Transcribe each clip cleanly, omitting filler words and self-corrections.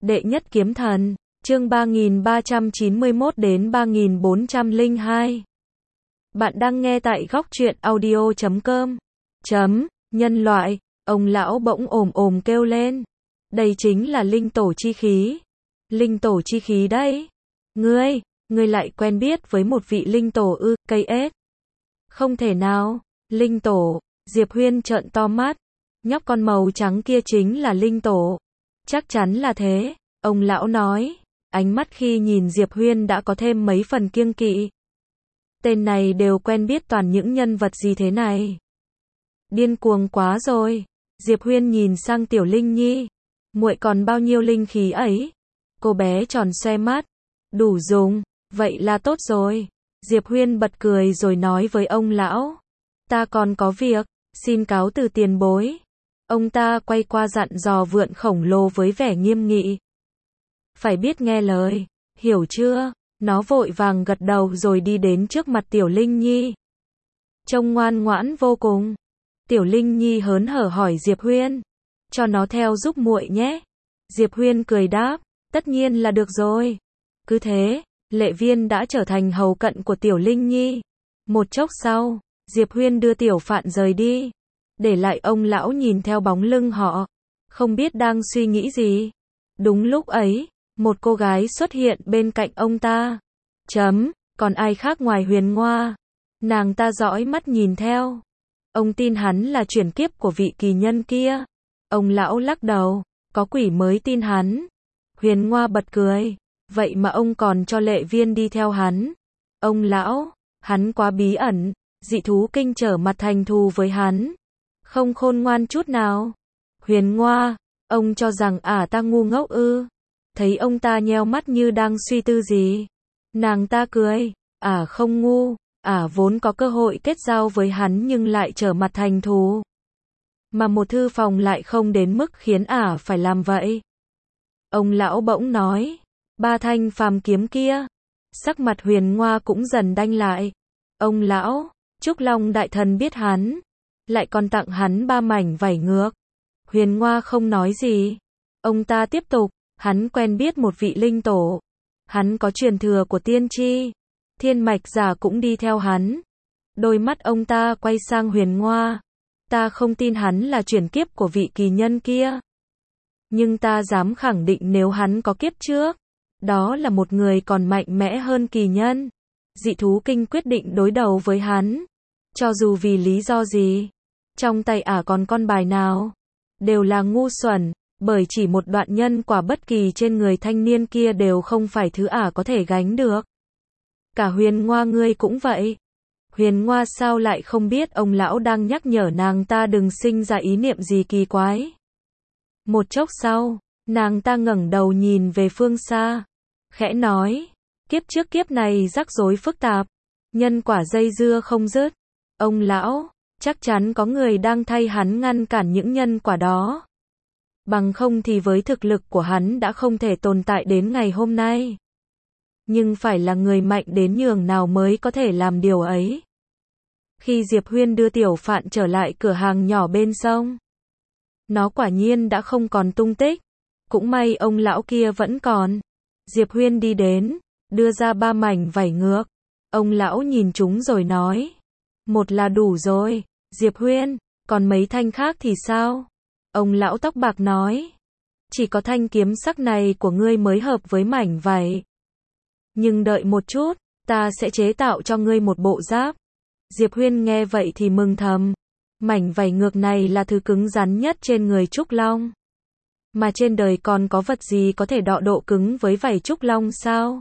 Đệ nhất kiếm thần, chương 3391 đến 3402. Bạn đang nghe tại góc truyện audio.com. Nhân loại, ông lão bỗng ồm ồm kêu lên. Đây chính là linh tổ chi khí. Linh tổ chi khí đấy. Ngươi lại quen biết với một vị linh tổ ư, cây ếch. Không thể nào, linh tổ, Diệp Huyên trợn to mắt. Nhóc con màu trắng kia chính là linh tổ. Chắc chắn là thế, ông lão nói. Ánh mắt khi nhìn Diệp Huyên đã có thêm mấy phần kiêng kỵ. Tên này đều quen biết toàn những nhân vật gì thế này. Điên cuồng quá rồi. Diệp Huyên nhìn sang Tiểu Linh Nhi. Muội còn bao nhiêu linh khí ấy? Cô bé tròn xoe mắt. Đủ dùng, vậy là tốt rồi. Diệp Huyên bật cười rồi nói với ông lão. Ta còn có việc, xin cáo từ tiền bối. Ông ta quay qua dặn dò vượn khổng lồ với vẻ nghiêm nghị. Phải biết nghe lời, hiểu chưa? Nó vội vàng gật đầu rồi đi đến trước mặt Tiểu Linh Nhi. Trông ngoan ngoãn vô cùng. Tiểu Linh Nhi hớn hở hỏi Diệp Huyên. Cho nó theo giúp muội nhé. Diệp Huyên cười đáp, tất nhiên là được rồi. Cứ thế, Lệ Viên đã trở thành hầu cận của Tiểu Linh Nhi. Một chốc sau, Diệp Huyên đưa Tiểu Phạn rời đi. Để lại ông lão nhìn theo bóng lưng họ. Không biết đang suy nghĩ gì. Đúng lúc ấy, một cô gái xuất hiện bên cạnh ông ta. Còn ai khác ngoài Huyền Ngoa. Nàng ta dõi mắt nhìn theo. Ông tin hắn là chuyển kiếp của vị kỳ nhân kia. Ông lão lắc đầu, có quỷ mới tin hắn. Huyền Ngoa bật cười. Vậy mà ông còn cho Lệ Viên đi theo hắn. Ông lão, hắn quá bí ẩn. Dị thú kinh trở mặt thành thù với hắn. Không khôn ngoan chút nào. Huyền Ngoa, ông cho rằng ta ngu ngốc ư? Thấy ông ta nheo mắt như đang suy tư gì. Nàng ta cười, không ngu, vốn có cơ hội kết giao với hắn nhưng lại trở mặt thành thù. Mà một thư phòng lại không đến mức khiến phải làm vậy. Ông lão bỗng nói, 3 thanh phàm kiếm kia. Sắc mặt Huyền Ngoa cũng dần đanh lại. Ông lão, Trúc Long đại thần biết hắn, lại còn tặng hắn 3 mảnh vảy ngược. Huyền Ngoa không nói gì. Ông ta tiếp tục, hắn quen biết một vị linh tổ. Hắn có truyền thừa của tiên tri. Thiên mạch giả cũng đi theo hắn. Đôi mắt ông ta quay sang Huyền Ngoa. Ta không tin hắn là chuyển kiếp của vị kỳ nhân kia. Nhưng ta dám khẳng định nếu hắn có kiếp trước, đó là một người còn mạnh mẽ hơn kỳ nhân. Dị thú kinh quyết định đối đầu với hắn. Cho dù vì lý do gì, trong tay còn con bài nào, đều là ngu xuẩn, bởi chỉ một đoạn nhân quả bất kỳ trên người thanh niên kia đều không phải thứ có thể gánh được. Cả Huyền Ngoa ngươi cũng vậy. Huyền Ngoa sao lại không biết ông lão đang nhắc nhở nàng ta đừng sinh ra ý niệm gì kỳ quái. Một chốc sau, nàng ta ngẩng đầu nhìn về phương xa, khẽ nói, kiếp trước kiếp này rắc rối phức tạp, nhân quả dây dưa không dứt. Ông lão, chắc chắn có người đang thay hắn ngăn cản những nhân quả đó. Bằng không thì với thực lực của hắn đã không thể tồn tại đến ngày hôm nay. Nhưng phải là người mạnh đến nhường nào mới có thể làm điều ấy. Khi Diệp Huyên đưa Tiểu Phạn trở lại cửa hàng nhỏ bên sông, nó quả nhiên đã không còn tung tích. Cũng may ông lão kia vẫn còn. Diệp Huyên đi đến, đưa ra 3 mảnh vảy ngược. Ông lão nhìn chúng rồi nói, một là đủ rồi. Diệp Huyên, còn mấy thanh khác thì sao? Ông lão tóc bạc nói, chỉ có thanh kiếm sắc này của ngươi mới hợp với mảnh vảy. Nhưng đợi một chút, ta sẽ chế tạo cho ngươi một bộ giáp. Diệp Huyên nghe vậy thì mừng thầm. Mảnh vảy ngược này là thứ cứng rắn nhất trên người Trúc Long. Mà trên đời còn có vật gì có thể đọ độ cứng với vảy Trúc Long sao?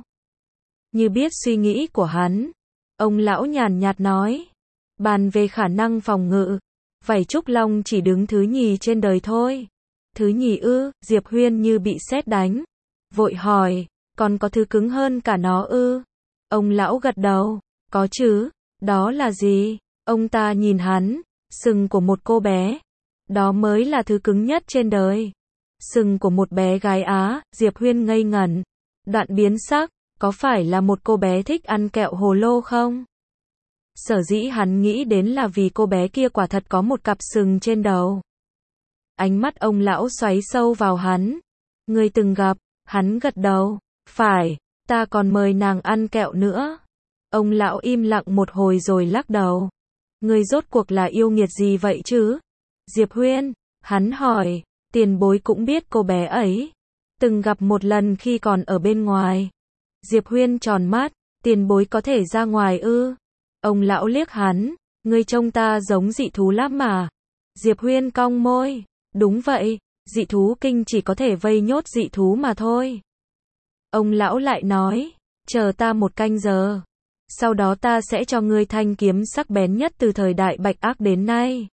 Như biết suy nghĩ của hắn, ông lão nhàn nhạt nói, bàn về khả năng phòng ngự, vảy Trúc Long chỉ đứng thứ nhì trên đời thôi. Thứ nhì ư? Diệp Huyên như bị sét đánh, vội hỏi, còn có thứ cứng hơn cả nó ư? Ông lão gật đầu, có chứ. Đó là gì? Ông ta nhìn hắn, sừng của một cô bé. Đó mới là thứ cứng nhất trên đời. Sừng của một bé gái Á. Diệp Huyên ngây ngẩn, đoạn biến sắc, có phải là một cô bé thích ăn kẹo hồ lô không? Sở dĩ hắn nghĩ đến là vì cô bé kia quả thật có một cặp sừng trên đầu. Ánh mắt ông lão xoáy sâu vào hắn. Ngươi từng gặp Hắn gật đầu, phải, ta còn mời nàng ăn kẹo nữa. Ông lão im lặng một hồi rồi lắc đầu. Ngươi rốt cuộc là yêu nghiệt gì vậy chứ? Diệp Huyên, hắn hỏi, tiền bối cũng biết cô bé ấy. Từng gặp một lần khi còn ở bên ngoài. Diệp Huyên tròn mắt, tiền bối có thể ra ngoài ư? Ông lão liếc hắn, ngươi trông ta giống dị thú lắm mà. Diệp Huyên cong môi, đúng vậy, dị thú kinh chỉ có thể vây nhốt dị thú mà thôi. Ông lão lại nói, chờ ta một canh giờ. Sau đó ta sẽ cho ngươi thanh kiếm sắc bén nhất từ thời đại Bạch Ác đến nay.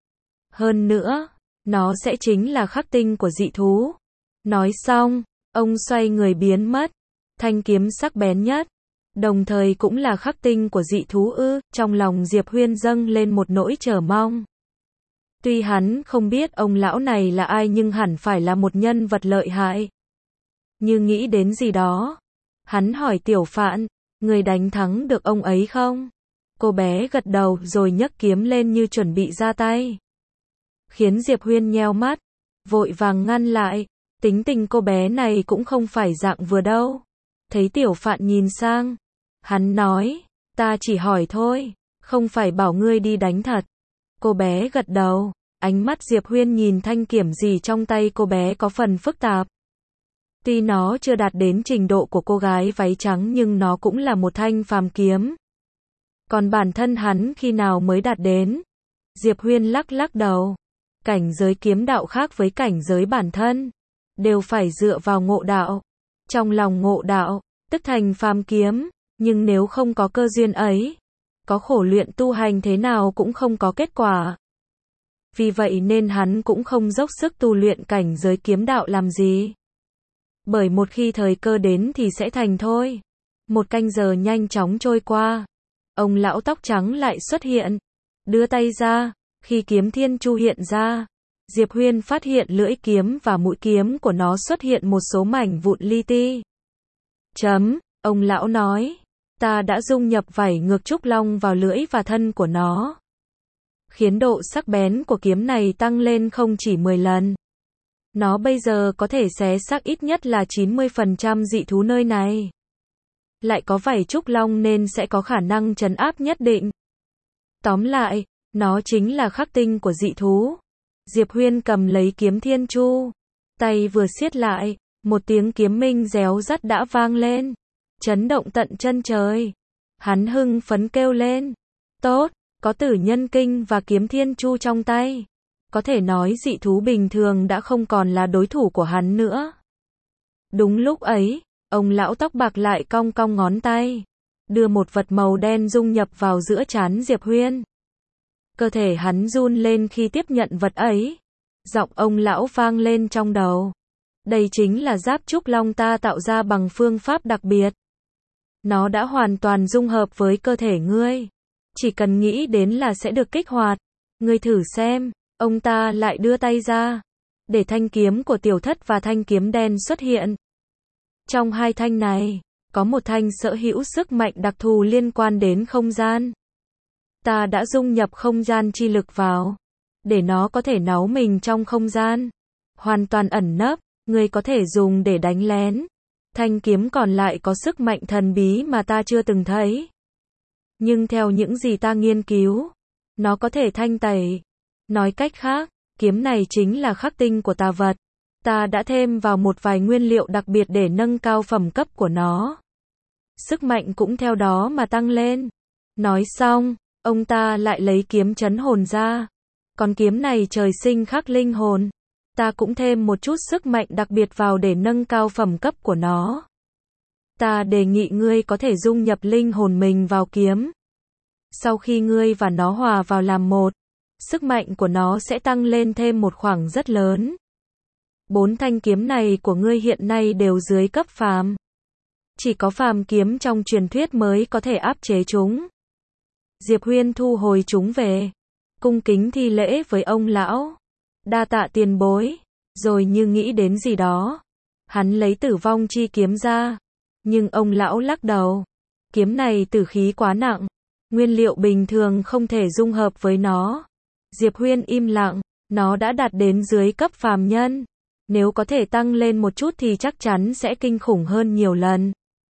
Hơn nữa, nó sẽ chính là khắc tinh của dị thú. Nói xong, ông xoay người biến mất. Thanh kiếm sắc bén nhất, đồng thời cũng là khắc tinh của dị thú ư? Trong lòng Diệp Huyên dâng lên một nỗi chờ mong. Tuy hắn không biết ông lão này là ai nhưng hẳn phải là một nhân vật lợi hại. Như nghĩ đến gì đó, hắn hỏi Tiểu Phạn, người đánh thắng được ông ấy không? Cô bé gật đầu rồi nhấc kiếm lên như chuẩn bị ra tay. Khiến Diệp Huyên nheo mắt, vội vàng ngăn lại, tính tình cô bé này cũng không phải dạng vừa đâu. Thấy Tiểu Phạn nhìn sang, hắn nói, ta chỉ hỏi thôi, không phải bảo ngươi đi đánh thật. Cô bé gật đầu, ánh mắt Diệp Huyên nhìn thanh kiếm gì trong tay cô bé có phần phức tạp. Tuy nó chưa đạt đến trình độ của cô gái váy trắng nhưng nó cũng là một thanh phàm kiếm. Còn bản thân hắn khi nào mới đạt đến? Diệp Huyên lắc lắc đầu. Cảnh giới kiếm đạo khác với cảnh giới bản thân, đều phải dựa vào ngộ đạo. Trong lòng ngộ đạo, tức thành phàm kiếm, nhưng nếu không có cơ duyên ấy, có khổ luyện tu hành thế nào cũng không có kết quả. Vì vậy nên hắn cũng không dốc sức tu luyện cảnh giới kiếm đạo làm gì. Bởi một khi thời cơ đến thì sẽ thành thôi. Một canh giờ nhanh chóng trôi qua. Ông lão tóc trắng lại xuất hiện. Đưa tay ra, khi kiếm thiên chu hiện ra, Diệp Huyên phát hiện lưỡi kiếm và mũi kiếm của nó xuất hiện một số mảnh vụn li ti. Ông lão nói, ta đã dung nhập vảy ngược trúc long vào lưỡi và thân của nó. Khiến độ sắc bén của kiếm này tăng lên không chỉ 10 lần. Nó bây giờ có thể xé xác ít nhất là 90% dị thú nơi này. Lại có vảy trúc long nên sẽ có khả năng trấn áp nhất định. Tóm lại, nó chính là khắc tinh của dị thú. Diệp Huyên cầm lấy kiếm thiên chu. Tay vừa siết lại, một tiếng kiếm minh réo rắt đã vang lên. Chấn động tận chân trời. Hắn hưng phấn kêu lên. Tốt, có tử nhân kinh và kiếm thiên chu trong tay. Có thể nói dị thú bình thường đã không còn là đối thủ của hắn nữa. Đúng lúc ấy, ông lão tóc bạc lại cong cong ngón tay. Đưa một vật màu đen dung nhập vào giữa trán Diệp Huyên. Cơ thể hắn run lên khi tiếp nhận vật ấy. Giọng ông lão vang lên trong đầu. Đây chính là giáp trúc long ta tạo ra bằng phương pháp đặc biệt. Nó đã hoàn toàn dung hợp với cơ thể ngươi. Chỉ cần nghĩ đến là sẽ được kích hoạt. Ngươi thử xem. Ông ta lại đưa tay ra. Để thanh kiếm của Tiểu Thất và thanh kiếm đen xuất hiện. Trong hai thanh này, có một thanh sở hữu sức mạnh đặc thù liên quan đến không gian. Ta đã dung nhập không gian chi lực vào. Để nó có thể náu mình trong không gian. Hoàn toàn ẩn nấp, ngươi có thể dùng để đánh lén. Thanh kiếm còn lại có sức mạnh thần bí mà ta chưa từng thấy. Nhưng theo những gì ta nghiên cứu, nó có thể thanh tẩy. Nói cách khác, kiếm này chính là khắc tinh của tà vật. Ta đã thêm vào một vài nguyên liệu đặc biệt để nâng cao phẩm cấp của nó. Sức mạnh cũng theo đó mà tăng lên. Nói xong, ông ta lại lấy kiếm trấn hồn ra. Còn kiếm này trời sinh khắc linh hồn. Ta cũng thêm một chút sức mạnh đặc biệt vào để nâng cao phẩm cấp của nó. Ta đề nghị ngươi có thể dung nhập linh hồn mình vào kiếm. Sau khi ngươi và nó hòa vào làm một, sức mạnh của nó sẽ tăng lên thêm một khoảng rất lớn. 4 thanh kiếm này của ngươi hiện nay đều dưới cấp phàm. Chỉ có phàm kiếm trong truyền thuyết mới có thể áp chế chúng. Diệp Huyên thu hồi chúng về. Cung kính thi lễ với ông lão. Đa tạ tiền bối. Rồi như nghĩ đến gì đó. Hắn lấy tử vong chi kiếm ra. Nhưng ông lão lắc đầu. Kiếm này tử khí quá nặng. Nguyên liệu bình thường không thể dung hợp với nó. Diệp Huyên im lặng. Nó đã đạt đến dưới cấp phàm nhân. Nếu có thể tăng lên một chút thì chắc chắn sẽ kinh khủng hơn nhiều lần.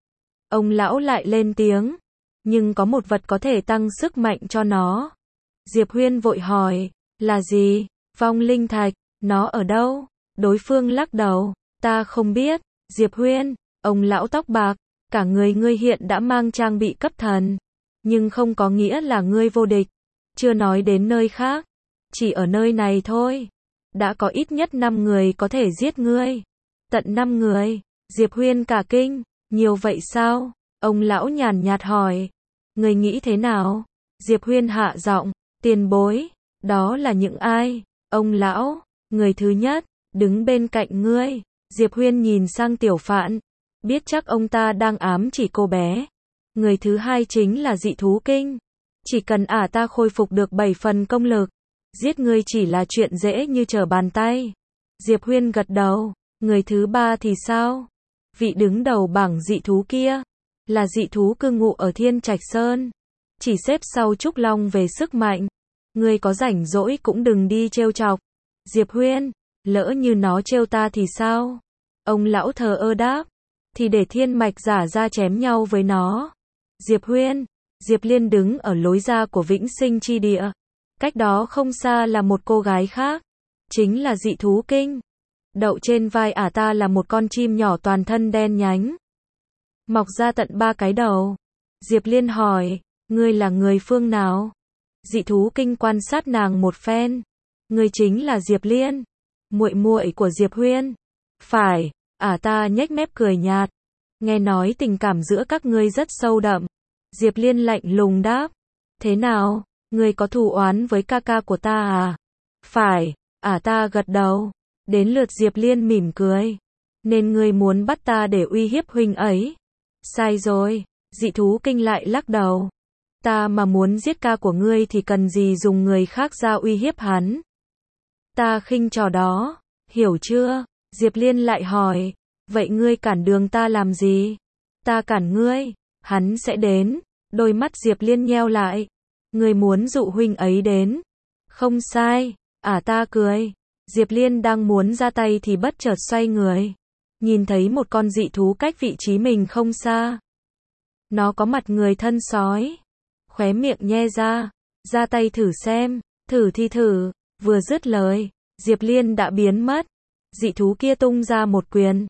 Ông lão lại lên tiếng. Nhưng có một vật có thể tăng sức mạnh cho nó. Diệp Huyên vội hỏi. Là gì? Vong linh thạch. Nó ở đâu? Đối phương lắc đầu. Ta không biết. Diệp Huyên. Ông lão tóc bạc. Cả người ngươi hiện đã mang trang bị cấp thần. Nhưng không có nghĩa là ngươi vô địch. Chưa nói đến nơi khác. Chỉ ở nơi này thôi. Đã có ít nhất 5 người có thể giết ngươi. Tận 5 người. Diệp Huyên cả kinh. Nhiều vậy sao? Ông lão nhàn nhạt hỏi. Ngươi nghĩ thế nào? Diệp Huyên hạ giọng. Tiền bối. Đó là những ai? Ông lão. Người thứ nhất. Đứng bên cạnh ngươi. Diệp Huyên nhìn sang Tiểu Phạn. Biết chắc ông ta đang ám chỉ cô bé. Người thứ hai chính là dị thú kinh. Chỉ cần ta khôi phục được 7 phần công lực. Giết ngươi chỉ là chuyện dễ như trở bàn tay. Diệp Huyên gật đầu. Người thứ ba thì sao? Vị đứng đầu bảng dị thú kia. Là dị thú cư ngụ ở Thiên Trạch Sơn. Chỉ xếp sau Trúc Long về sức mạnh. Ngươi có rảnh rỗi cũng đừng đi trêu chọc. Diệp Huyên. Lỡ như nó trêu ta thì sao? Ông lão thờ ơ đáp. Thì để thiên mạch giả ra chém nhau với nó. Diệp Huyên. Diệp Liên đứng ở lối ra của Vĩnh Sinh Chi Địa. Cách đó không xa là một cô gái khác. Chính là dị thú kinh. Đậu trên vai ta là một con chim nhỏ toàn thân đen nhánh. Mọc ra tận 3 cái đầu. Diệp Liên hỏi. Ngươi là người phương nào? Dị thú kinh quan sát nàng một phen. Ngươi chính là Diệp Liên. Muội muội của Diệp Huyên. Phải. Ta nhếch mép cười nhạt. Nghe nói tình cảm giữa các ngươi rất sâu đậm. Diệp Liên lạnh lùng đáp. Thế nào? Ngươi có thù oán với ca ca của ta à? Phải. Ta gật đầu. Đến lượt Diệp Liên mỉm cười. Nên ngươi muốn bắt ta để uy hiếp huynh ấy? Sai rồi. Dị thú kinh lại lắc đầu. Ta mà muốn giết ca của ngươi thì cần gì dùng người khác ra uy hiếp hắn? Ta khinh trò đó. Hiểu chưa? Diệp Liên lại hỏi. Vậy ngươi cản đường ta làm gì? Ta cản ngươi. Hắn sẽ đến. Đôi mắt Diệp Liên nheo lại. Ngươi muốn dụ huynh ấy đến. Không sai. Ta cười. Diệp Liên đang muốn ra tay thì bất chợt xoay người. Nhìn thấy một con dị thú cách vị trí mình không xa. Nó có mặt người thân sói. Khóe miệng nhe ra. Ra tay thử xem. Thử thì thử. Vừa dứt lời. Diệp Liên đã biến mất. Dị thú kia tung ra một quyền.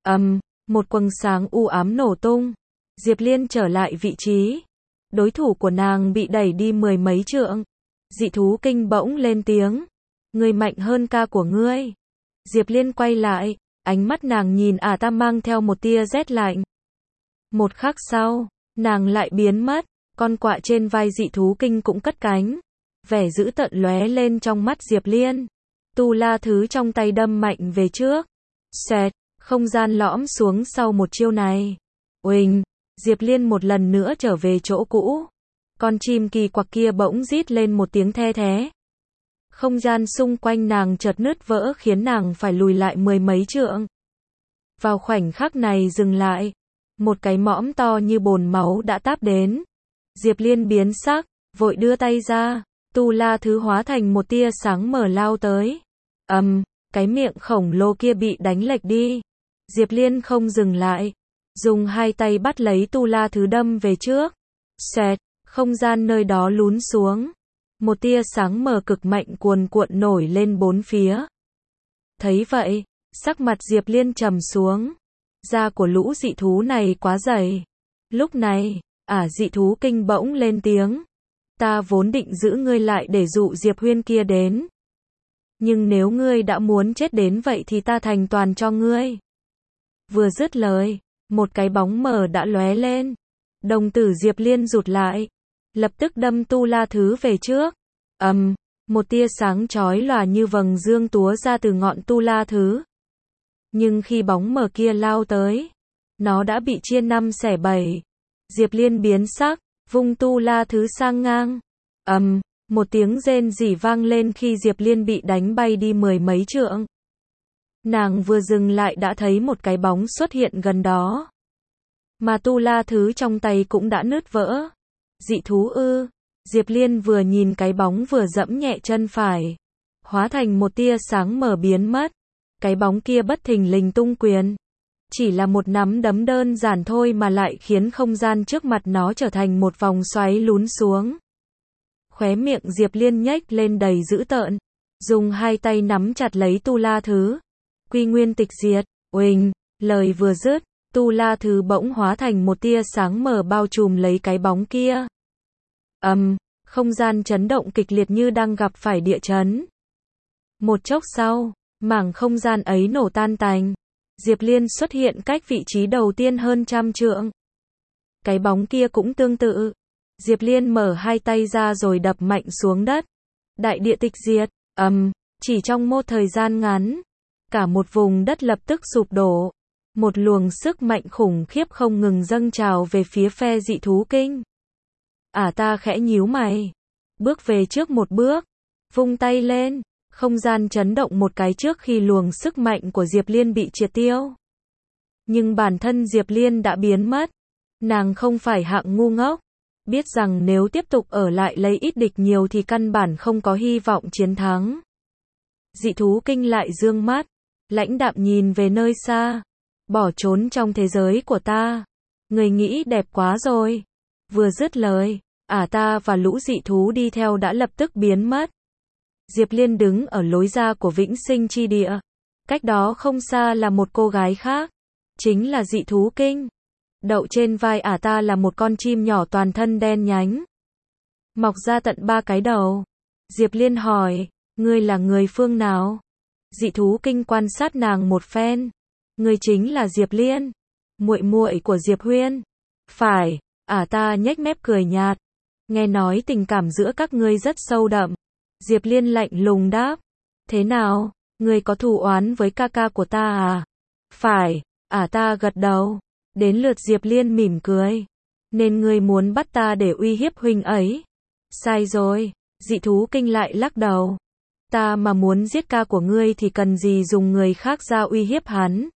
Một quầng sáng u ám nổ tung. Diệp Liên trở lại vị trí. Đối thủ của nàng bị đẩy đi 10 mấy trượng. Dị thú kinh bỗng lên tiếng. Ngươi mạnh hơn ca của ngươi. Diệp Liên quay lại. Ánh mắt nàng nhìn ta mang theo một tia rét lạnh. Một khắc sau, nàng lại biến mất. Con quạ trên vai dị thú kinh cũng cất cánh. Vẻ dữ tợn lóe lên trong mắt Diệp Liên. Tu la thứ trong tay đâm mạnh về trước. Xẹt, không gian lõm xuống sau một chiêu này. Uỳnh, Diệp Liên một lần nữa trở về chỗ cũ. Con chim kỳ quặc kia bỗng rít lên một tiếng the thé. Không gian xung quanh nàng chợt nứt vỡ khiến nàng phải lùi lại 10 mấy trượng. Vào khoảnh khắc này dừng lại. Một cái mõm to như bồn máu đã táp đến. Diệp Liên biến sắc, vội đưa tay ra. Tu la thứ hóa thành một tia sáng mở lao tới. Cái miệng khổng lồ kia bị đánh lệch đi. Diệp Liên không dừng lại. Dùng hai tay bắt lấy tu la thứ đâm về trước. Xẹt, không gian nơi đó lún xuống. Một tia sáng mờ cực mạnh cuồn cuộn nổi lên bốn phía. Thấy vậy, sắc mặt Diệp Liên trầm xuống. Da của lũ dị thú này quá dày. Lúc này, dị thú kinh bỗng lên tiếng. Ta vốn định giữ ngươi lại để dụ Diệp Huyên kia đến. Nhưng nếu ngươi đã muốn chết đến vậy thì ta thành toàn cho ngươi. Vừa dứt lời, một cái bóng mờ đã lóe lên. Đồng tử Diệp Liên rụt lại. Lập tức đâm tu la thứ về trước. Một tia sáng chói lòa như vầng dương túa ra từ ngọn tu la thứ. Nhưng khi bóng mờ kia lao tới, nó đã bị chia 5 xẻ 7. Diệp Liên biến sắc, vung tu la thứ sang ngang. Một tiếng rên rỉ vang lên khi Diệp Liên bị đánh bay đi 10 mấy trượng. Nàng vừa dừng lại đã thấy một cái bóng xuất hiện gần đó. Mà tu la thứ trong tay cũng đã nứt vỡ. Dị thú ư? Diệp Liên vừa nhìn cái bóng vừa dẫm nhẹ chân phải. Hóa thành một tia sáng mờ biến mất. Cái bóng kia bất thình lình tung quyền. Chỉ là một nắm đấm đơn giản thôi mà lại khiến không gian trước mặt nó trở thành một vòng xoáy lún xuống. Khóe miệng Diệp Liên nhếch lên đầy dữ tợn. Dùng hai tay nắm chặt lấy Tu La Thứ. Quy nguyên tịch diệt. Uỳnh, lời vừa dứt, Tu La Thứ bỗng hóa thành một tia sáng mờ bao trùm lấy cái bóng kia. Không gian chấn động kịch liệt như đang gặp phải địa chấn. Một chốc sau, mảng không gian ấy nổ tan tành. Diệp Liên xuất hiện cách vị trí đầu tiên hơn 100 trượng. Cái bóng kia cũng tương tự. Diệp Liên mở hai tay ra rồi đập mạnh xuống đất. Đại địa tịch diệt. Chỉ trong một thời gian ngắn, cả một vùng đất lập tức sụp đổ. Một luồng sức mạnh khủng khiếp không ngừng dâng trào về phía phe dị thú kinh. Ta khẽ nhíu mày. Bước về trước một bước. Vung tay lên. Không gian chấn động một cái trước khi luồng sức mạnh của Diệp Liên bị triệt tiêu. Nhưng bản thân Diệp Liên đã biến mất. Nàng không phải hạng ngu ngốc. Biết rằng nếu tiếp tục ở lại lấy ít địch nhiều thì căn bản không có hy vọng chiến thắng. Dị thú kinh lại dương mắt. Lãnh đạm nhìn về nơi xa. Bỏ trốn trong thế giới của ta. Người nghĩ đẹp quá rồi. Vừa dứt lời, ta và lũ dị thú đi theo đã lập tức biến mất. Diệp Liên đứng ở lối ra của Vĩnh Sinh Chi Địa. Cách đó không xa là một cô gái khác. Chính là dị thú kinh. Đậu trên vai ta là một con chim nhỏ toàn thân đen nhánh. Mọc ra tận 3 cái đầu. Diệp Liên hỏi, ngươi là người phương nào? Dị thú kinh quan sát nàng một phen. Ngươi chính là Diệp Liên, muội muội của Diệp Huyên. Phải, ta nhếch mép cười nhạt. Nghe nói tình cảm giữa các ngươi rất sâu đậm. Diệp Liên lạnh lùng đáp. Thế nào, ngươi có thù oán với ca ca của ta à? Phải, ta gật đầu. Đến lượt Diệp Liên mỉm cười. Nên ngươi muốn bắt ta để uy hiếp huynh ấy? Sai rồi, dị thú kinh lại lắc đầu. Ta mà muốn giết ca của ngươi thì cần gì dùng người khác ra uy hiếp hắn?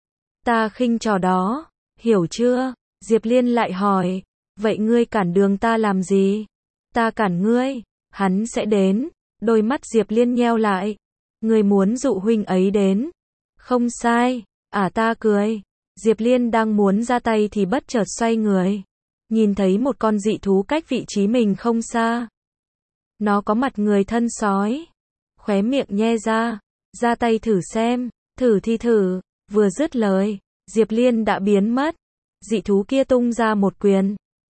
Ta khinh trò đó, hiểu chưa? Diệp Liên lại hỏi. Vậy ngươi cản đường ta làm gì? Ta cản ngươi, hắn sẽ đến. Đôi mắt Diệp Liên nheo lại. Ngươi muốn dụ huynh ấy đến. Không sai, ta cười. Diệp Liên đang muốn ra tay thì bất chợt xoay người. Nhìn thấy một con dị thú cách vị trí mình không xa. Nó có mặt người thân sói. Khóe miệng nhe ra tay thử xem, thử thì thử. Vừa dứt lời, Diệp Liên đã biến mất. Dị thú kia tung ra một quyền.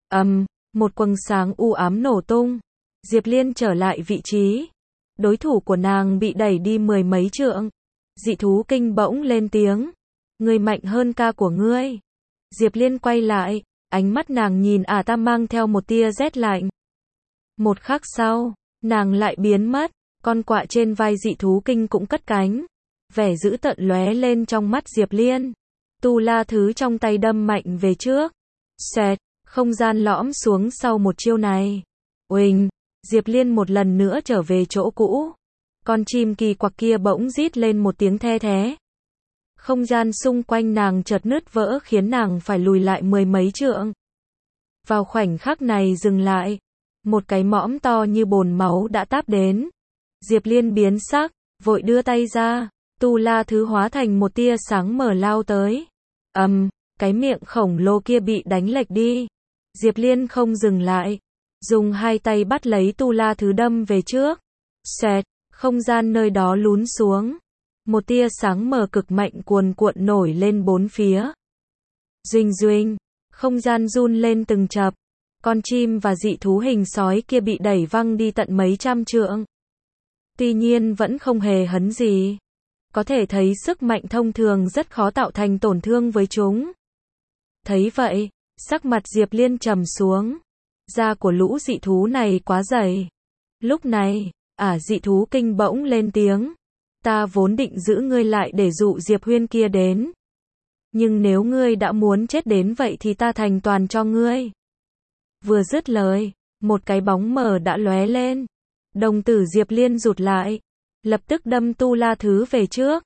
Một quầng sáng u ám nổ tung. Diệp Liên trở lại vị trí. Đối thủ của nàng bị đẩy đi 10 mấy trượng. Dị thú kinh bỗng lên tiếng. Ngươi mạnh hơn ca của ngươi. Diệp Liên quay lại, ánh mắt nàng nhìn ta mang theo một tia rét lạnh. Một khắc sau, nàng lại biến mất. Con quạ trên vai dị thú kinh cũng cất cánh. Vẻ dữ tợn lóe lên trong mắt Diệp Liên. Tu La Thứ trong tay đâm mạnh về trước. Xẹt, không gian lõm xuống sau một chiêu này. Uỳnh, Diệp Liên một lần nữa trở về chỗ cũ. Con chim kỳ quặc kia bỗng rít lên một tiếng the thé. Không gian xung quanh nàng chợt nứt vỡ khiến nàng phải lùi lại 10 mấy trượng. Vào khoảnh khắc này dừng lại. Một cái mõm to như bồn máu đã táp đến. Diệp Liên biến sắc, vội đưa tay ra. Tu La Thứ hóa thành một tia sáng mờ lao tới. Cái miệng khổng lồ kia bị đánh lệch đi. Diệp Liên không dừng lại. Dùng hai tay bắt lấy Tu La Thứ đâm về trước. Xẹt, không gian nơi đó lún xuống. Một tia sáng mờ cực mạnh cuồn cuộn nổi lên bốn phía. Duỳnh duỳnh, không gian run lên từng chập. Con chim và dị thú hình sói kia bị đẩy văng đi tận mấy trăm trượng. Tuy nhiên vẫn không hề hấn gì. Có thể thấy sức mạnh thông thường rất khó tạo thành tổn thương với chúng. Thấy vậy, sắc mặt Diệp Liên trầm xuống. Da của lũ dị thú này quá dày. Lúc này, dị thú kinh bỗng lên tiếng. Ta vốn định giữ ngươi lại để dụ Diệp Huyên kia đến. Nhưng nếu ngươi đã muốn chết đến vậy thì ta thành toàn cho ngươi. Vừa dứt lời, một cái bóng mờ đã lóe lên. Đồng tử Diệp Liên rụt lại. Lập tức đâm Tu La Thứ về trước.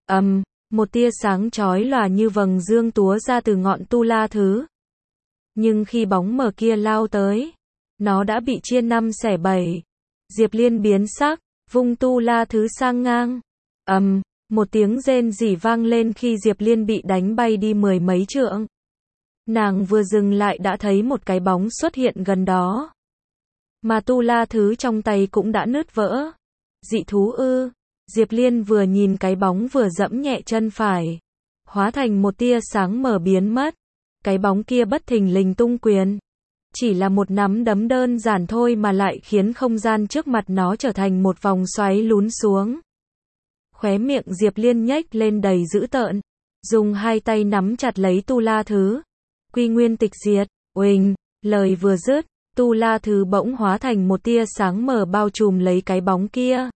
Một tia sáng chói lòa như vầng dương túa ra từ ngọn Tu La Thứ. Nhưng khi bóng mờ kia lao tới, nó đã bị chia 5 xẻ 7. Diệp Liên biến sắc, vung Tu La Thứ sang ngang. Một tiếng rên rỉ vang lên khi Diệp Liên bị đánh bay đi mười mấy trượng. Nàng vừa dừng lại đã thấy một cái bóng xuất hiện gần đó. Mà tu la thứ trong tay cũng đã nứt vỡ. Dị thú ư? Diệp Liên vừa nhìn cái bóng vừa dẫm nhẹ chân phải. Hóa thành một tia sáng mờ biến mất. Cái bóng kia bất thình lình tung quyền. Chỉ là một nắm đấm đơn giản thôi mà lại khiến không gian trước mặt nó trở thành một vòng xoáy lún xuống. Khóe miệng Diệp Liên nhếch lên đầy dữ tợn. Dùng hai tay nắm chặt lấy tu la thứ. Quy nguyên tịch diệt, uỳnh, lời vừa dứt, tu la thứ bỗng hóa thành một tia sáng mờ bao trùm lấy cái bóng kia.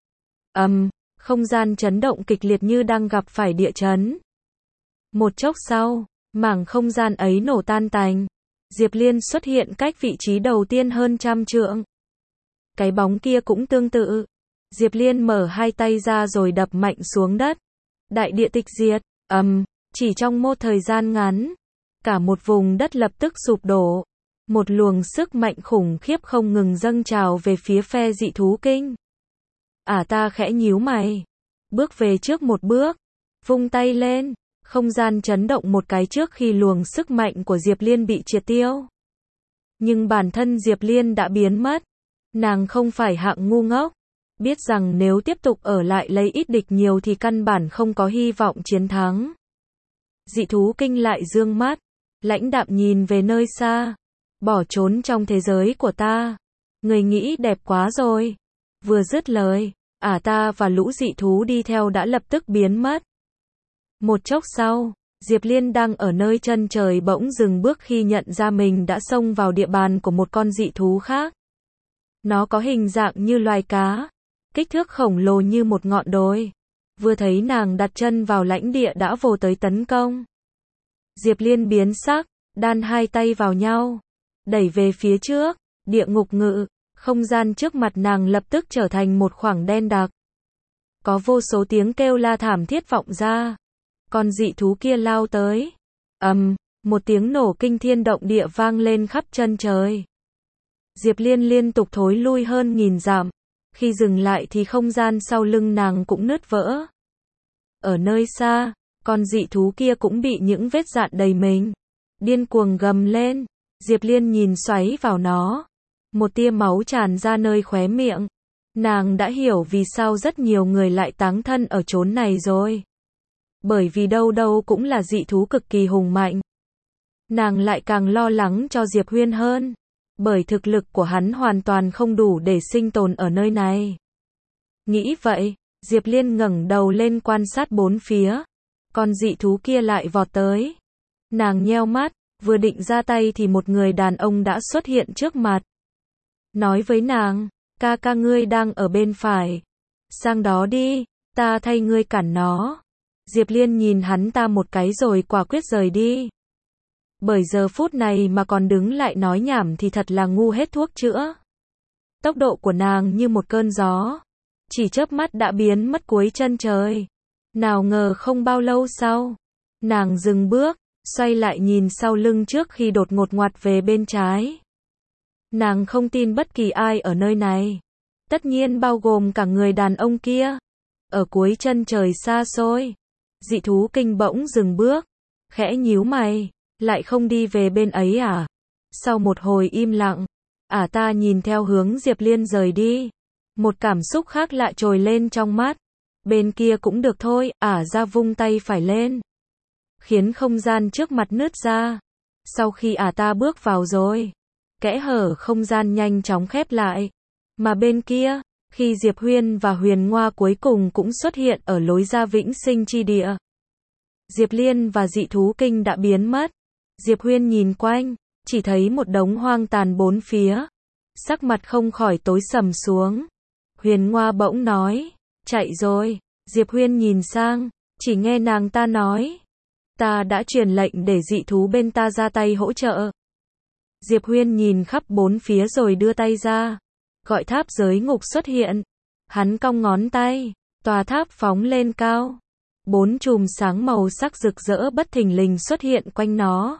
Không gian chấn động kịch liệt như đang gặp phải địa chấn. Một chốc sau, mảng không gian ấy nổ tan tành. Diệp Liên xuất hiện cách vị trí đầu tiên hơn 100 trượng. Cái bóng kia cũng tương tự. Diệp Liên mở hai tay ra rồi đập mạnh xuống đất. Đại địa tịch diệt, chỉ trong một thời gian ngắn, cả một vùng đất lập tức sụp đổ. Một luồng sức mạnh khủng khiếp không ngừng dâng trào về phía phe dị thú kinh. Ta khẽ nhíu mày. Bước về trước một bước. Vung tay lên. Không gian chấn động một cái trước khi luồng sức mạnh của Diệp Liên bị triệt tiêu. Nhưng bản thân Diệp Liên đã biến mất. Nàng không phải hạng ngu ngốc. Biết rằng nếu tiếp tục ở lại lấy ít địch nhiều thì căn bản không có hy vọng chiến thắng. Dị thú kinh lại dương mắt. Lãnh đạm nhìn về nơi xa. Bỏ trốn trong thế giới của ta. Người nghĩ đẹp quá rồi. Vừa dứt lời, ta và lũ dị thú đi theo đã lập tức biến mất. Một chốc sau, Diệp Liên đang ở nơi chân trời bỗng dừng bước khi nhận ra mình đã xông vào địa bàn của một con dị thú khác. Nó có hình dạng như loài cá, kích thước khổng lồ như một ngọn đồi. Vừa thấy nàng đặt chân vào lãnh địa đã vồ tới tấn công. Diệp Liên biến sắc, đan hai tay vào nhau, đẩy về phía trước, địa ngục ngự. Không gian trước mặt nàng lập tức trở thành một khoảng đen đặc. Có vô số tiếng kêu la thảm thiết vọng ra. Con dị thú kia lao tới. Một tiếng nổ kinh thiên động địa vang lên khắp chân trời. Diệp Liên liên tục thối lui hơn 1000 dặm. Khi dừng lại thì không gian sau lưng nàng cũng nứt vỡ. Ở nơi xa, con dị thú kia cũng bị những vết rạn đầy mình. Điên cuồng gầm lên. Diệp Liên nhìn xoáy vào nó. Một tia máu tràn ra nơi khóe miệng. Nàng đã hiểu vì sao rất nhiều người lại táng thân ở chốn này rồi. Bởi vì đâu đâu cũng là dị thú cực kỳ hùng mạnh. Nàng lại càng lo lắng cho Diệp Huyên hơn. Bởi thực lực của hắn hoàn toàn không đủ để sinh tồn ở nơi này. Nghĩ vậy, Diệp Liên ngẩng đầu lên quan sát bốn phía. Con dị thú kia lại vọt tới. Nàng nheo mắt, vừa định ra tay thì một người đàn ông đã xuất hiện trước mặt. Nói với nàng, ca ngươi đang ở bên phải. Sang đó đi, ta thay ngươi cản nó. Diệp Liên nhìn hắn ta một cái rồi quả quyết rời đi. Bởi giờ phút này mà còn đứng lại nói nhảm thì thật là ngu hết thuốc chữa. Tốc độ của nàng như một cơn gió. Chỉ chớp mắt đã biến mất cuối chân trời. Nào ngờ không bao lâu sau. Nàng dừng bước, xoay lại nhìn sau lưng trước khi đột ngột ngoặt về bên trái. Nàng không tin bất kỳ ai ở nơi này. Tất nhiên bao gồm cả người đàn ông kia. Ở cuối chân trời xa xôi. Dị thú kinh bỗng dừng bước. Khẽ nhíu mày. Lại không đi về bên ấy à? Sau một hồi im lặng. Ta nhìn theo hướng Diệp Liên rời đi. Một cảm xúc khác lạ trồi lên trong mắt. Bên kia cũng được thôi. Ra vung tay phải lên. Khiến không gian trước mặt nứt ra. Sau khi ta bước vào rồi. Kẽ hở không gian nhanh chóng khép lại. Mà bên kia, khi Diệp Huyên và Huyền Ngoa cuối cùng cũng xuất hiện ở lối ra vĩnh sinh chi địa. Diệp Liên và dị thú kinh đã biến mất. Diệp Huyên nhìn quanh, chỉ thấy một đống hoang tàn bốn phía. Sắc mặt không khỏi tối sầm xuống. Huyền Ngoa bỗng nói, chạy rồi. Diệp Huyên nhìn sang, chỉ nghe nàng ta nói, ta đã truyền lệnh để dị thú bên ta ra tay hỗ trợ. Diệp Huyên nhìn khắp bốn phía rồi đưa tay ra. Gọi tháp giới ngục xuất hiện. Hắn cong ngón tay. Tòa tháp phóng lên cao. 4 chùm sáng màu sắc rực rỡ bất thình lình xuất hiện quanh nó.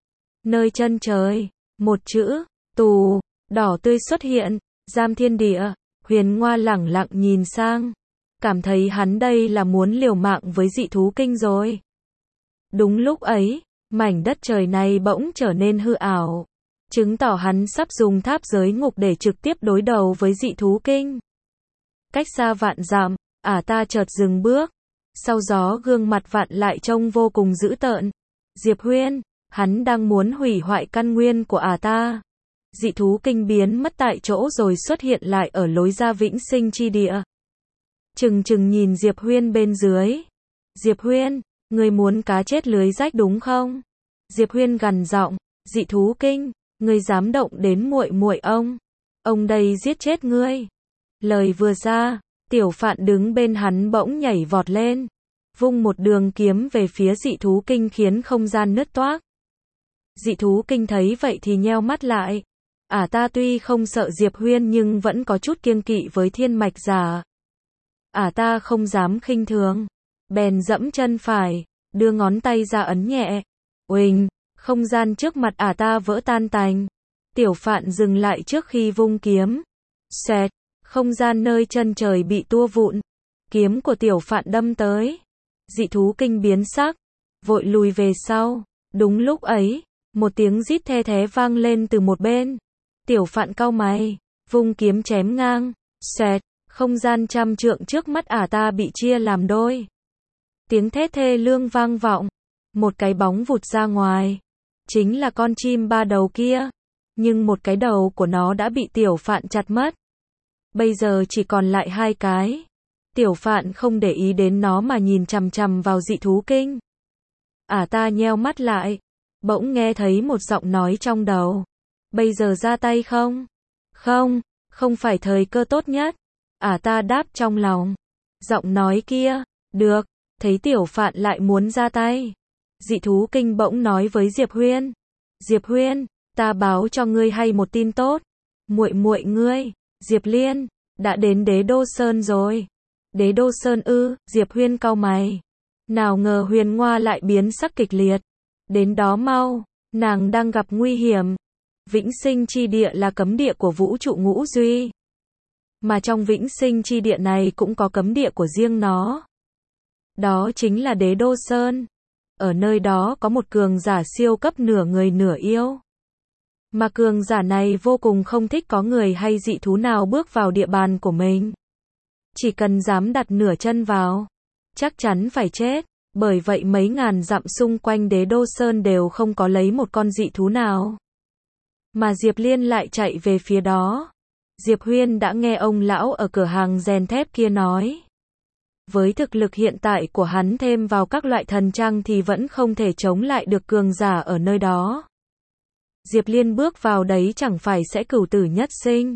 Nơi chân trời, một chữ, tù, đỏ tươi xuất hiện. Giam thiên địa. Huyền Ngoa lẳng lặng nhìn sang. cảm thấy hắn đây là muốn liều mạng với dị thú kinh rồi. Đúng lúc ấy, mảnh đất trời này bỗng trở nên hư ảo, chứng tỏ hắn sắp dùng tháp giới ngục để trực tiếp đối đầu với dị thú kinh. Cách xa vạn dặm, ta chợt dừng bước, sau gió gương mặt vạn lại trông vô cùng dữ tợn. Diệp Huyên, hắn đang muốn hủy hoại căn nguyên của ta. Dị thú kinh biến mất tại chỗ rồi xuất hiện lại ở lối ra vĩnh sinh chi địa. Chừng nhìn Diệp Huyên bên dưới. Diệp Huyên, ngươi muốn cá chết lưới rách đúng không? Diệp Huyên gằn giọng, dị thú kinh, ngươi dám động đến muội muội ông đây giết chết ngươi. Lời vừa ra, Tiểu Phạn đứng bên hắn bỗng nhảy vọt lên, vung một đường kiếm về phía dị thú kinh khiến không gian nứt toác. Dị thú kinh thấy vậy thì nheo mắt lại. Ta tuy không sợ Diệp Huyên nhưng vẫn có chút kiêng kỵ với thiên mạch giả. Ta không dám khinh thường, bèn dẫm chân phải, đưa ngón tay ra ấn nhẹ. Uỳnh, không gian trước mặt ta vỡ tan tành. Tiểu Phạn dừng lại trước khi vung kiếm. Xoẹt, không gian nơi chân trời bị tua vụn. Kiếm của Tiểu Phạn đâm tới. Dị thú kinh biến sắc, vội lùi về sau. Đúng lúc ấy, một tiếng rít the thé vang lên từ một bên. Tiểu Phạn cau mày, vung kiếm chém ngang. Xoẹt, không gian trăm trượng trước mắt ta bị chia làm đôi. Tiếng thét thê lương vang vọng, một cái bóng vụt ra ngoài. Chính là con chim ba đầu kia, nhưng một cái đầu của nó đã bị Tiểu Phạn chặt mất. Bây giờ chỉ còn lại hai cái. Tiểu Phạn không để ý đến nó mà nhìn chằm chằm vào dị thú kinh. Ta nheo mắt lại, bỗng nghe thấy một giọng nói trong đầu. Bây giờ ra tay không? Không phải thời cơ tốt nhất. Ta đáp trong lòng. Giọng nói kia, được, thấy Tiểu Phạn lại muốn ra tay. Dị thú kinh bỗng nói với Diệp Huyên. Diệp Huyên, ta báo cho ngươi hay một tin tốt. Muội muội ngươi, Diệp Liên, đã đến Đế Đô Sơn rồi. Đế Đô Sơn ư? Diệp Huyên cau mày. Nào ngờ Huyền Ngoa lại biến sắc kịch liệt. Đến đó mau, nàng đang gặp nguy hiểm. Vĩnh sinh chi địa là cấm địa của vũ trụ ngũ duy. Mà trong vĩnh sinh chi địa này cũng có cấm địa của riêng nó. Đó chính là Đế Đô Sơn. Ở nơi đó có một cường giả siêu cấp nửa người nửa yêu. Mà cường giả này vô cùng không thích có người hay dị thú nào bước vào địa bàn của mình. Chỉ cần dám đặt nửa chân vào, chắc chắn phải chết. Bởi vậy mấy ngàn dặm xung quanh Đế Đô Sơn đều không có lấy một con dị thú nào. Mà Diệp Liên lại chạy về phía đó. Diệp Huyên đã nghe ông lão ở cửa hàng rèn thép kia nói. Với thực lực hiện tại của hắn thêm vào các loại thần trang thì vẫn không thể chống lại được cường giả ở nơi đó. Diệp Liên bước vào đấy chẳng phải sẽ cửu tử nhất sinh.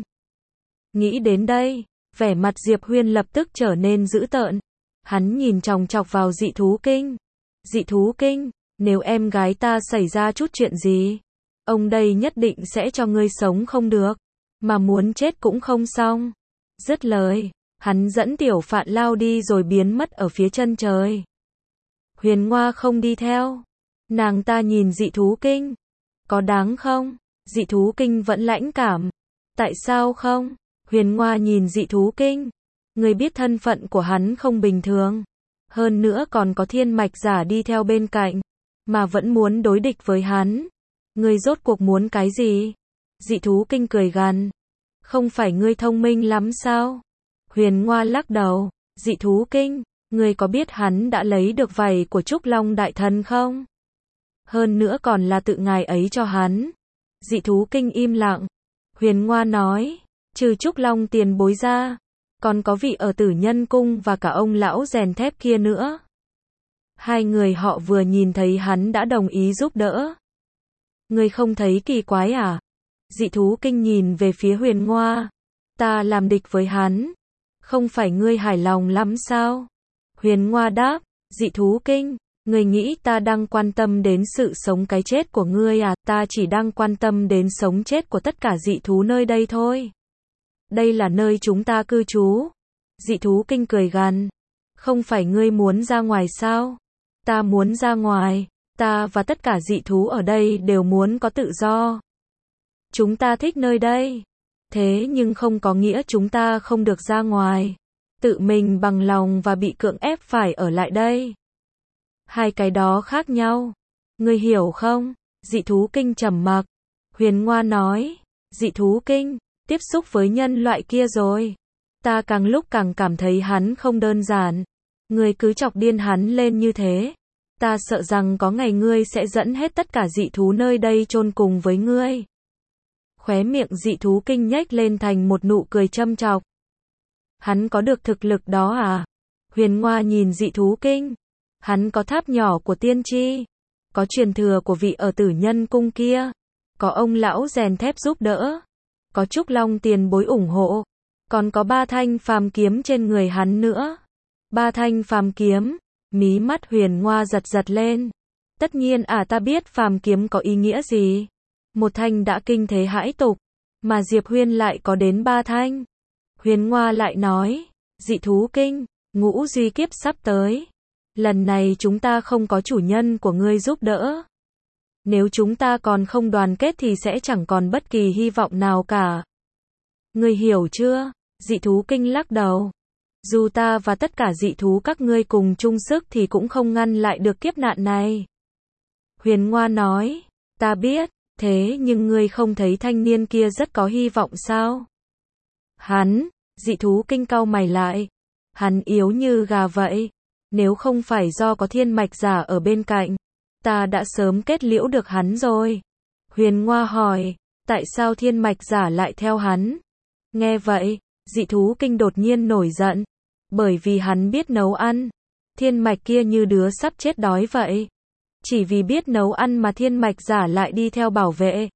Nghĩ đến đây, vẻ mặt Diệp Huyên lập tức trở nên dữ tợn. Hắn nhìn chòng chọc vào dị thú kinh. Dị thú kinh, nếu em gái ta xảy ra chút chuyện gì, ông đây nhất định sẽ cho ngươi sống không được, mà muốn chết cũng không xong. Dứt lời, hắn dẫn Tiểu Phạn lao đi rồi biến mất ở phía chân trời. Huyền Ngoa không đi theo. Nàng ta nhìn dị thú kinh. Có đáng không? Dị thú kinh vẫn lãnh cảm. Tại sao không? Huyền Ngoa nhìn dị thú kinh. Người biết thân phận của hắn không bình thường. Hơn nữa còn có thiên mạch giả đi theo bên cạnh. Mà vẫn muốn đối địch với hắn. Ngươi rốt cuộc muốn cái gì? Dị thú kinh cười gằn. Không phải ngươi thông minh lắm sao? Huyền Ngoa lắc đầu. Dị thú kinh, ngươi có biết hắn đã lấy được vảy của Trúc Long Đại Thần không? Hơn nữa còn là tự ngài ấy cho hắn. Dị thú kinh im lặng. Huyền Ngoa nói, trừ Trúc Long tiền bối ra, còn có vị ở Tử Nhân Cung và cả ông lão rèn thép kia nữa. Hai người họ vừa nhìn thấy hắn đã đồng ý giúp đỡ. Ngươi không thấy kỳ quái à? Dị thú kinh nhìn về phía Huyền Ngoa. Ta làm địch với hắn. Không phải ngươi hài lòng lắm sao? Huyền Ngoa đáp, dị thú kinh, ngươi nghĩ ta đang quan tâm đến sự sống cái chết của ngươi à? Ta chỉ đang quan tâm đến sống chết của tất cả dị thú nơi đây thôi. Đây là nơi chúng ta cư trú. Dị thú kinh cười gằn. Không phải ngươi muốn ra ngoài sao? Ta muốn ra ngoài. Ta và tất cả dị thú ở đây đều muốn có tự do. Chúng ta thích nơi đây. Thế nhưng không có nghĩa chúng ta không được ra ngoài. tự mình bằng lòng và bị cưỡng ép phải ở lại đây. Hai cái đó khác nhau. Ngươi hiểu không? Dị thú kinh trầm mặc. Huyền Ngoa nói, dị thú kinh, tiếp xúc với nhân loại kia rồi. Ta càng lúc càng cảm thấy hắn không đơn giản. Ngươi cứ chọc điên hắn lên như thế. Ta sợ rằng có ngày ngươi sẽ dẫn hết tất cả dị thú nơi đây chôn cùng với ngươi. Khóe miệng dị thú kinh nhếch lên thành một nụ cười châm chọc. Hắn có được thực lực đó à? Huyền Ngoa nhìn dị thú kinh. Hắn có tháp nhỏ của tiên tri. Có truyền thừa của vị ở Tử Nhân Cung kia. Có ông lão rèn thép giúp đỡ. Có Trúc Long tiền bối ủng hộ. Còn có 3 thanh phàm kiếm trên người hắn nữa. 3 thanh phàm kiếm. Mí mắt Huyền Ngoa giật giật lên. Tất nhiên ta biết phàm kiếm có ý nghĩa gì. Một thanh đã kinh thế hãi tục. Mà Diệp Huyên lại có đến 3 thanh. Huyền Ngoa lại nói. Dị thú kinh. Ngũ duy kiếp sắp tới. Lần này chúng ta không có chủ nhân của ngươi giúp đỡ. Nếu chúng ta còn không đoàn kết thì sẽ chẳng còn bất kỳ hy vọng nào cả. Ngươi hiểu chưa? Dị thú kinh lắc đầu. Dù ta và tất cả dị thú các ngươi cùng chung sức thì cũng không ngăn lại được kiếp nạn này. Huyền Ngoa nói. Ta biết, thế nhưng ngươi không thấy thanh niên kia rất có hy vọng sao? Hắn, dị thú kinh cau mày lại. Hắn yếu như gà vậy. Nếu không phải do có thiên mạch giả ở bên cạnh, ta đã sớm kết liễu được hắn rồi. Huyền Ngoa hỏi, tại sao thiên mạch giả lại theo hắn? Nghe vậy, dị thú kinh đột nhiên nổi giận. Bởi vì hắn biết nấu ăn. Thiên mạch kia như đứa sắp chết đói vậy. Chỉ vì biết nấu ăn mà thiên mạch giả lại đi theo bảo vệ.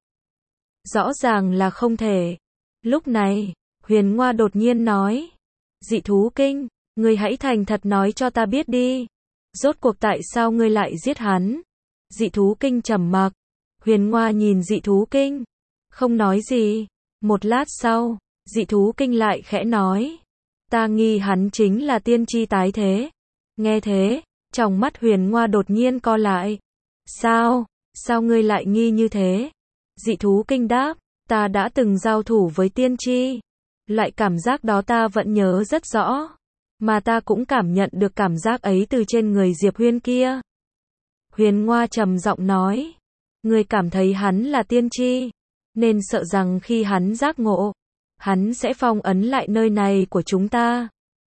Rõ ràng là không thể. Lúc này, Huyền Ngoa đột nhiên nói. Dị thú kinh, ngươi hãy thành thật nói cho ta biết đi. Rốt cuộc tại sao ngươi lại giết hắn? Dị thú kinh trầm mặc. Huyền Ngoa nhìn dị thú kinh. Không nói gì. Một lát sau, dị thú kinh lại khẽ nói. Ta nghi hắn chính là tiên tri tái thế. Nghe thế, trong mắt Huyền Ngoa đột nhiên co lại. Sao? Sao ngươi lại nghi như thế? Dị thú kinh đáp. Ta đã từng giao thủ với tiên tri. Loại cảm giác đó ta vẫn nhớ rất rõ. Mà ta cũng cảm nhận được cảm giác ấy từ trên người Diệp Huyên kia. Huyền Ngoa trầm giọng nói. Ngươi cảm thấy hắn là tiên tri. Nên sợ rằng khi hắn giác ngộ, hắn sẽ phong ấn lại nơi này của chúng ta.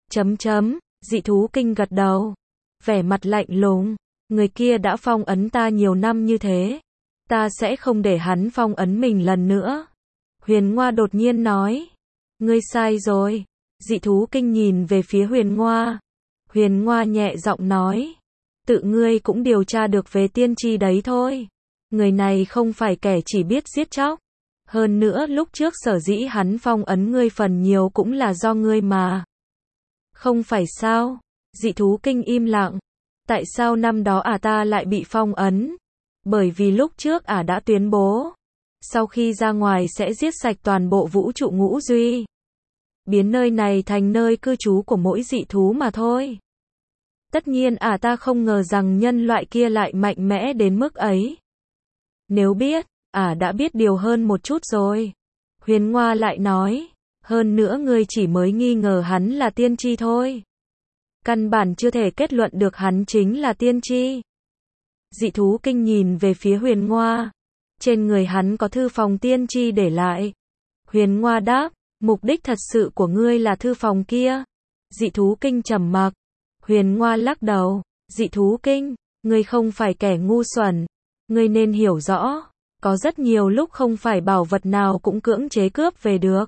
Dị thú kinh gật đầu. Vẻ mặt lạnh lùng. Người kia đã phong ấn ta nhiều năm như thế. Ta sẽ không để hắn phong ấn mình lần nữa. Huyền Ngoa đột nhiên nói. Ngươi sai rồi. Dị thú kinh nhìn về phía Huyền Ngoa. Huyền Ngoa nhẹ giọng nói. Tự ngươi cũng điều tra được về tiên tri đấy thôi. Người này không phải kẻ chỉ biết giết chóc. Hơn nữa lúc trước sở dĩ hắn phong ấn ngươi phần nhiều cũng là do ngươi mà. Không phải sao? Dị thú kinh im lặng. Tại sao năm đó ta lại bị phong ấn? Bởi vì lúc trước đã tuyên bố. Sau khi ra ngoài sẽ giết sạch toàn bộ vũ trụ ngũ duy. Biến nơi này thành nơi cư trú của mỗi dị thú mà thôi. Tất nhiên ta không ngờ rằng nhân loại kia lại mạnh mẽ đến mức ấy. Nếu biết, đã biết điều hơn một chút rồi. Huyền Ngoa lại nói. Hơn nữa ngươi chỉ mới nghi ngờ hắn là tiên tri thôi. Căn bản chưa thể kết luận được hắn chính là tiên tri. Dị thú kinh nhìn về phía Huyền Ngoa. Trên người hắn có thư phòng tiên tri để lại. Huyền Ngoa đáp. Mục đích thật sự của ngươi là thư phòng kia. Dị thú kinh trầm mặc. Huyền Ngoa lắc đầu. Dị thú kinh, ngươi không phải kẻ ngu xuẩn. Ngươi nên hiểu rõ. Có rất nhiều lúc không phải bảo vật nào cũng cưỡng chế cướp về được.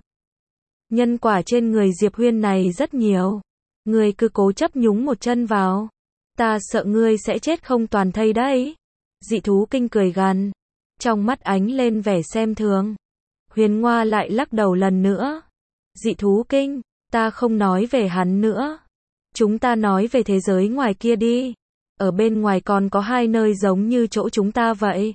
Nhân quả trên người Diệp Huyên này rất nhiều. Ngươi cứ cố chấp nhúng một chân vào. Ta sợ ngươi sẽ chết không toàn thây đấy. Dị thú kinh cười gằn. Trong mắt ánh lên vẻ xem thường. Huyền Ngoa lại lắc đầu lần nữa. Dị thú kinh, ta không nói về hắn nữa. Chúng ta nói về thế giới ngoài kia đi. Ở bên ngoài còn có 2 nơi giống như chỗ chúng ta vậy.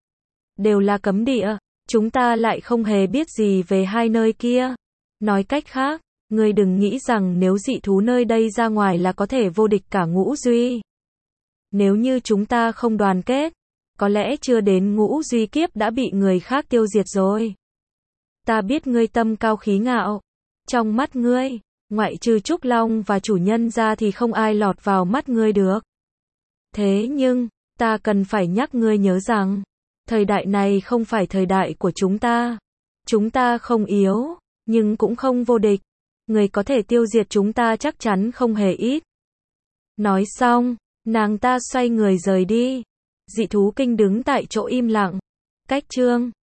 Đều là cấm địa. Chúng ta lại không hề biết gì về 2 nơi kia. Nói cách khác, ngươi đừng nghĩ rằng nếu dị thú nơi đây ra ngoài là có thể vô địch cả ngũ duy. Nếu như chúng ta không đoàn kết, có lẽ chưa đến ngũ duy kiếp đã bị người khác tiêu diệt rồi. Ta biết ngươi tâm cao khí ngạo. Trong mắt ngươi, Ngoại trừ Trúc Long và chủ nhân ra thì không ai lọt vào mắt ngươi được. Thế nhưng, ta cần phải nhắc ngươi nhớ rằng, thời đại này không phải thời đại của chúng ta. Chúng ta không yếu, nhưng cũng không vô địch. Người có thể tiêu diệt chúng ta chắc chắn không hề ít. Nói xong, nàng ta xoay người rời đi. Dị thú kinh đứng tại chỗ im lặng. Cách chương